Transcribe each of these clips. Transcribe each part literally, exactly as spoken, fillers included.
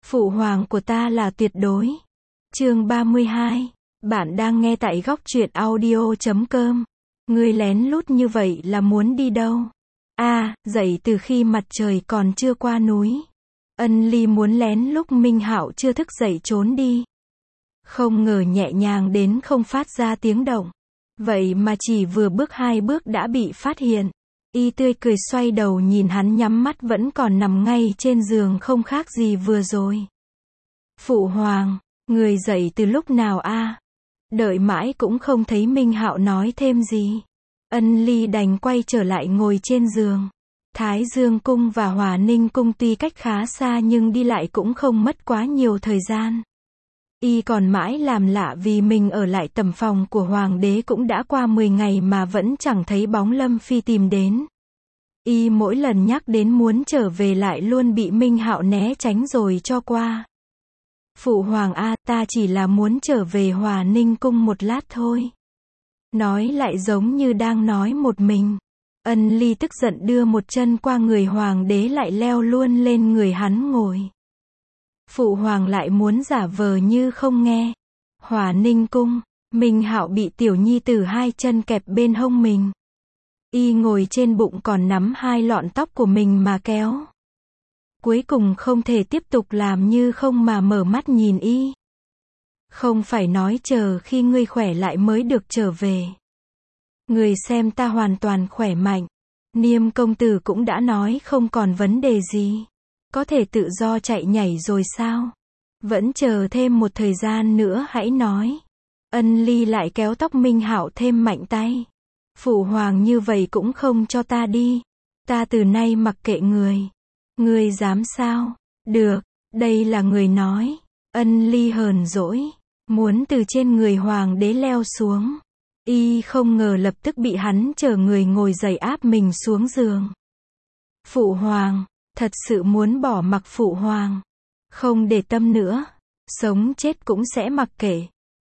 Phụ hoàng của ta là tuyệt đối. Chương ba mươi hai. Bạn đang nghe tại góc truyện audio chấm com. Ngươi lén lút như vậy là muốn đi đâu? A, à, dậy từ khi mặt trời còn chưa qua núi. Ân Ly muốn lén lúc Minh Hạo chưa thức dậy trốn đi. Không ngờ nhẹ nhàng đến không phát ra tiếng động. Vậy mà chỉ vừa bước hai bước đã bị phát hiện. Y tươi cười xoay đầu nhìn hắn nhắm mắt vẫn còn nằm ngay trên giường không khác gì vừa rồi. Phụ hoàng, người dậy từ lúc nào a? À? Đợi mãi cũng không thấy Minh Hạo nói thêm gì. Ân Ly đành quay trở lại ngồi trên giường. Thái Dương cung và Hòa Ninh cung tuy cách khá xa nhưng đi lại cũng không mất quá nhiều thời gian. Y còn mãi làm lạ vì mình ở lại tầm phòng của hoàng đế cũng đã qua mười ngày mà vẫn chẳng thấy bóng Lâm Phi tìm đến. Y mỗi lần nhắc đến muốn trở về lại luôn bị Minh Hạo né tránh rồi cho qua. Phụ hoàng a, ta chỉ là muốn trở về Hòa Ninh cung một lát thôi. Nói lại giống như đang nói một mình. Ân Ly tức giận đưa một chân qua người hoàng đế lại leo luôn lên người hắn ngồi. Phụ hoàng lại muốn giả vờ như không nghe. Hòa Ninh cung, Minh Hạo bị tiểu nhi tử hai chân kẹp bên hông mình. Y ngồi trên bụng còn nắm hai lọn tóc của mình mà kéo. Cuối cùng không thể tiếp tục làm như không mà mở mắt nhìn y. Không phải nói chờ khi ngươi khỏe lại mới được trở về. Người xem ta hoàn toàn khỏe mạnh. Niêm công tử cũng đã nói không còn vấn đề gì. Có thể tự do chạy nhảy rồi sao? Vẫn chờ thêm một thời gian nữa hãy nói. Ân Ly lại kéo tóc Minh Hạo thêm mạnh tay. Phụ hoàng như vậy cũng không cho ta đi. Ta từ nay mặc kệ người. Người dám sao? Được, đây là người nói. Ân Ly hờn dỗi, muốn từ trên người hoàng đế leo xuống. Y không ngờ lập tức bị hắn chở người ngồi dậy áp mình xuống giường. Phụ hoàng, thật sự muốn bỏ mặc phụ hoàng. Không để tâm nữa. Sống chết cũng sẽ mặc kệ.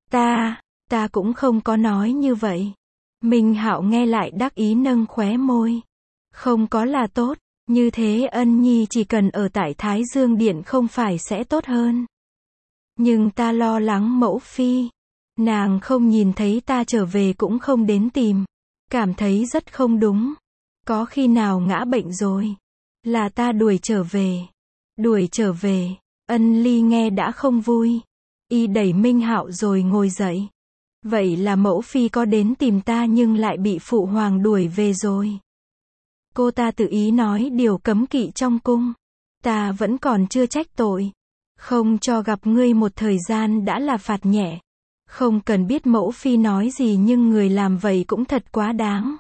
Ta, ta cũng không có nói như vậy. Minh Hạo nghe lại đắc ý nâng khóe môi. Không có là tốt. Như thế Ân Nhi chỉ cần ở tại Thái Dương Điện không phải sẽ tốt hơn. Nhưng ta lo lắng mẫu phi. Nàng không nhìn thấy ta trở về cũng không đến tìm. Cảm thấy rất không đúng. Có khi nào ngã bệnh rồi. Là ta đuổi trở về. Đuổi trở về. Ân Ly nghe đã không vui. Y đẩy Minh Hạo rồi ngồi dậy. Vậy là mẫu phi có đến tìm ta nhưng lại bị phụ hoàng đuổi về rồi. Cô ta tự ý nói điều cấm kỵ trong cung. Ta vẫn còn chưa trách tội. Không cho gặp ngươi một thời gian đã là phạt nhẹ. Không cần biết mẫu phi nói gì nhưng người làm vậy cũng thật quá đáng.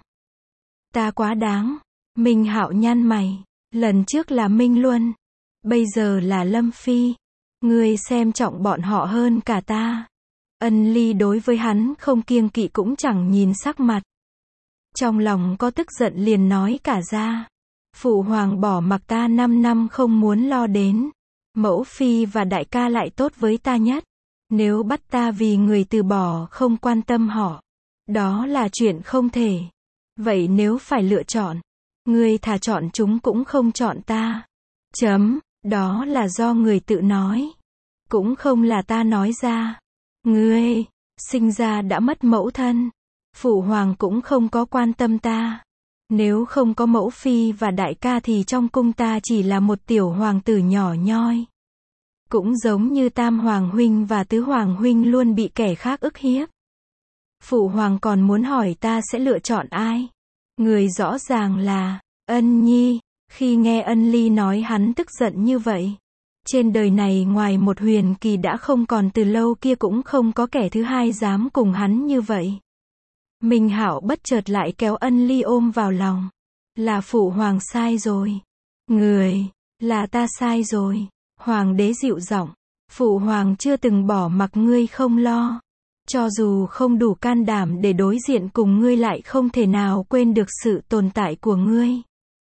Ta quá đáng. Minh Hạo nhăn mày. Lần trước là Minh Luân. Bây giờ là Lâm Phi. Ngươi xem trọng bọn họ hơn cả ta. Ân Ly đối với hắn không kiêng kỵ cũng chẳng nhìn sắc mặt. Trong lòng có tức giận liền nói cả ra. Phụ hoàng bỏ mặc ta năm năm không muốn lo đến. Mẫu phi và đại ca lại tốt với ta nhất. Nếu bắt ta vì người từ bỏ không quan tâm họ. Đó là chuyện không thể. Vậy nếu phải lựa chọn. Ngươi thà chọn chúng cũng không chọn ta. Chấm, đó là do người tự nói. Cũng không là ta nói ra. Ngươi, sinh ra đã mất mẫu thân. Phụ hoàng cũng không có quan tâm ta. Nếu không có mẫu phi và đại ca thì trong cung ta chỉ là một tiểu hoàng tử nhỏ nhoi. Cũng giống như tam hoàng huynh và tứ hoàng huynh luôn bị kẻ khác ức hiếp. Phụ hoàng còn muốn hỏi ta sẽ lựa chọn ai? Người rõ ràng là Ân Nhi. Khi nghe Ân Ly nói hắn tức giận như vậy. Trên đời này ngoài một Huyền Kỳ đã không còn từ lâu kia cũng không có kẻ thứ hai dám cùng hắn như vậy. Minh Hạo bất chợt lại kéo Ân Ly ôm vào lòng. Là phụ hoàng sai rồi. Người, là ta sai rồi. Hoàng đế dịu giọng. Phụ hoàng chưa từng bỏ mặc ngươi không lo. Cho dù không đủ can đảm để đối diện cùng ngươi lại không thể nào quên được sự tồn tại của ngươi.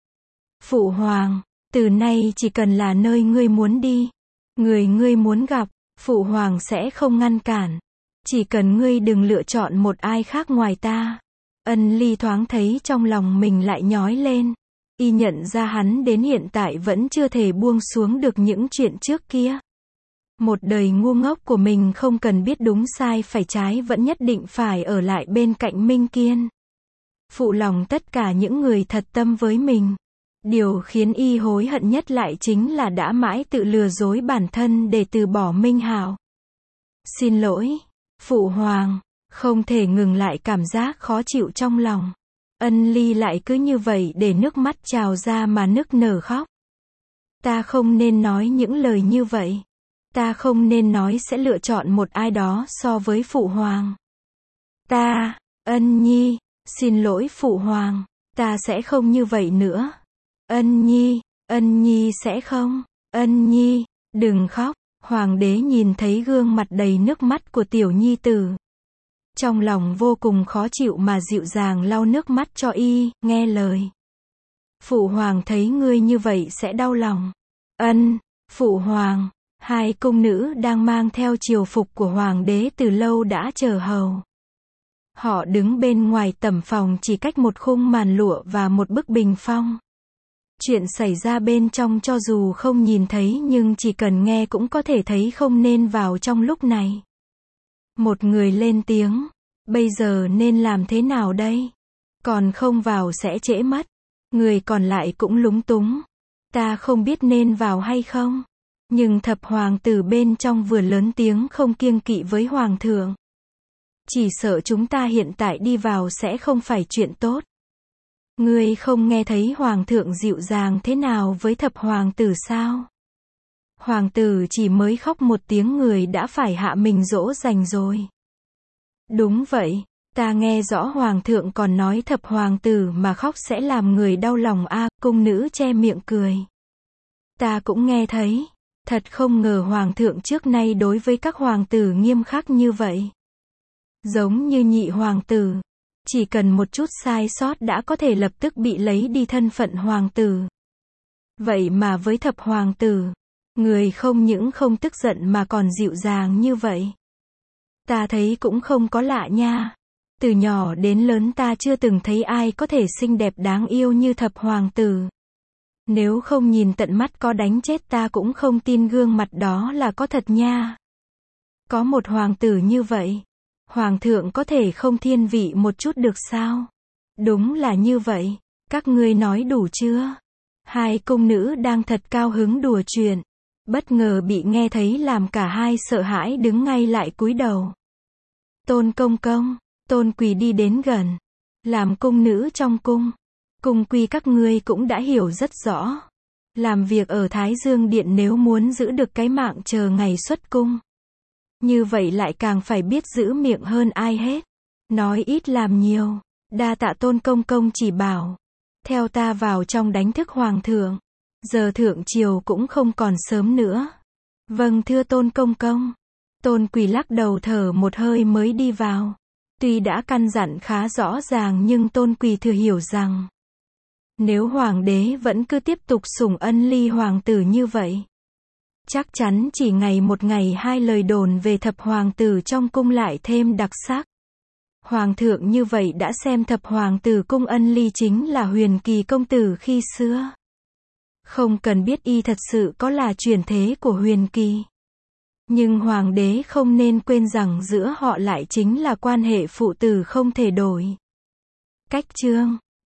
Phụ hoàng, từ nay chỉ cần là nơi ngươi muốn đi. Người ngươi muốn gặp, phụ hoàng sẽ không ngăn cản. Chỉ cần ngươi đừng lựa chọn một ai khác ngoài ta. Ân Ly thoáng thấy trong lòng mình lại nhói lên. Y nhận ra hắn đến hiện tại vẫn chưa thể buông xuống được những chuyện trước kia. Một đời ngu ngốc của mình không cần biết đúng sai phải trái vẫn nhất định phải ở lại bên cạnh Minh Kiên. Phụ lòng tất cả những người thật tâm với mình. Điều khiến y hối hận nhất lại chính là đã mãi tự lừa dối bản thân để từ bỏ Minh Hạo. Xin lỗi, Phụ Hoàng, không thể ngừng lại cảm giác khó chịu trong lòng. Ân Ly lại cứ như vậy để nước mắt trào ra mà nức nở khóc. Ta không nên nói những lời như vậy. Ta không nên nói sẽ lựa chọn một ai đó so với Phụ Hoàng. Ta, Ân Nhi, xin lỗi Phụ Hoàng, ta sẽ không như vậy nữa. Ân Nhi, Ân Nhi sẽ không, Ân Nhi, đừng khóc. Hoàng đế nhìn thấy gương mặt đầy nước mắt của tiểu nhi tử. Trong lòng vô cùng khó chịu mà dịu dàng lau nước mắt cho y, nghe lời. Phụ Hoàng thấy ngươi như vậy sẽ đau lòng. Ân, Phụ Hoàng, hai cung nữ đang mang theo triều phục của Hoàng đế từ lâu đã chờ hầu. Họ đứng bên ngoài tẩm phòng chỉ cách một khung màn lụa và một bức bình phong. Chuyện xảy ra bên trong cho dù không nhìn thấy nhưng chỉ cần nghe cũng có thể thấy không nên vào trong lúc này. Một người lên tiếng, bây giờ nên làm thế nào đây? Còn không vào sẽ trễ mất. Người còn lại cũng lúng túng. Ta không biết nên vào hay không. Nhưng thập hoàng tử bên trong vừa lớn tiếng không kiêng kỵ với hoàng thượng. Chỉ sợ chúng ta hiện tại đi vào sẽ không phải chuyện tốt. Ngươi không nghe thấy hoàng thượng dịu dàng thế nào với thập hoàng tử sao? Hoàng tử chỉ mới khóc một tiếng người đã phải hạ mình dỗ dành rồi. Đúng vậy, ta nghe rõ hoàng thượng còn nói thập hoàng tử mà khóc sẽ làm người đau lòng a. À, cung nữ che miệng cười. Ta cũng nghe thấy, thật không ngờ hoàng thượng trước nay đối với các hoàng tử nghiêm khắc như vậy. Giống như nhị hoàng tử. Chỉ cần một chút sai sót đã có thể lập tức bị lấy đi thân phận hoàng tử. Vậy mà với thập hoàng tử, người không những không tức giận mà còn dịu dàng như vậy. Ta thấy cũng không có lạ nha. Từ nhỏ đến lớn ta chưa từng thấy ai có thể xinh đẹp đáng yêu như thập hoàng tử. Nếu không nhìn tận mắt có đánh chết ta cũng không tin gương mặt đó là có thật nha. Có một hoàng tử như vậy. Hoàng thượng có thể không thiên vị một chút được sao? Đúng là như vậy. Các ngươi nói đủ chưa? Hai cung nữ đang thật cao hứng đùa chuyện. Bất ngờ bị nghe thấy làm cả hai sợ hãi đứng ngay lại cúi đầu. Tôn công công, Tôn Quỳ đi đến gần. Làm cung nữ trong cung. Cung quy các ngươi cũng đã hiểu rất rõ. Làm việc ở Thái Dương Điện nếu muốn giữ được cái mạng chờ ngày xuất cung. Như vậy lại càng phải biết giữ miệng hơn ai hết. Nói ít làm nhiều. Đa tạ Tôn công công chỉ bảo. Theo ta vào trong đánh thức hoàng thượng. Giờ thượng triều cũng không còn sớm nữa. Vâng thưa Tôn công công. Tôn Quỳ lắc đầu thở một hơi mới đi vào. Tuy đã căn dặn khá rõ ràng nhưng Tôn Quỳ thừa hiểu rằng. Nếu hoàng đế vẫn cứ tiếp tục sủng Ân Ly hoàng tử như vậy. Chắc chắn chỉ ngày một ngày hai lời đồn về thập hoàng tử trong cung lại thêm đặc sắc. Hoàng thượng như vậy đã xem thập hoàng tử cung Ân Ly chính là Huyền Kỳ công tử khi xưa. Không cần biết y thật sự có là truyền thế của Huyền Kỳ. Nhưng hoàng đế không nên quên rằng giữa họ lại chính là quan hệ phụ tử không thể đổi. Cách chương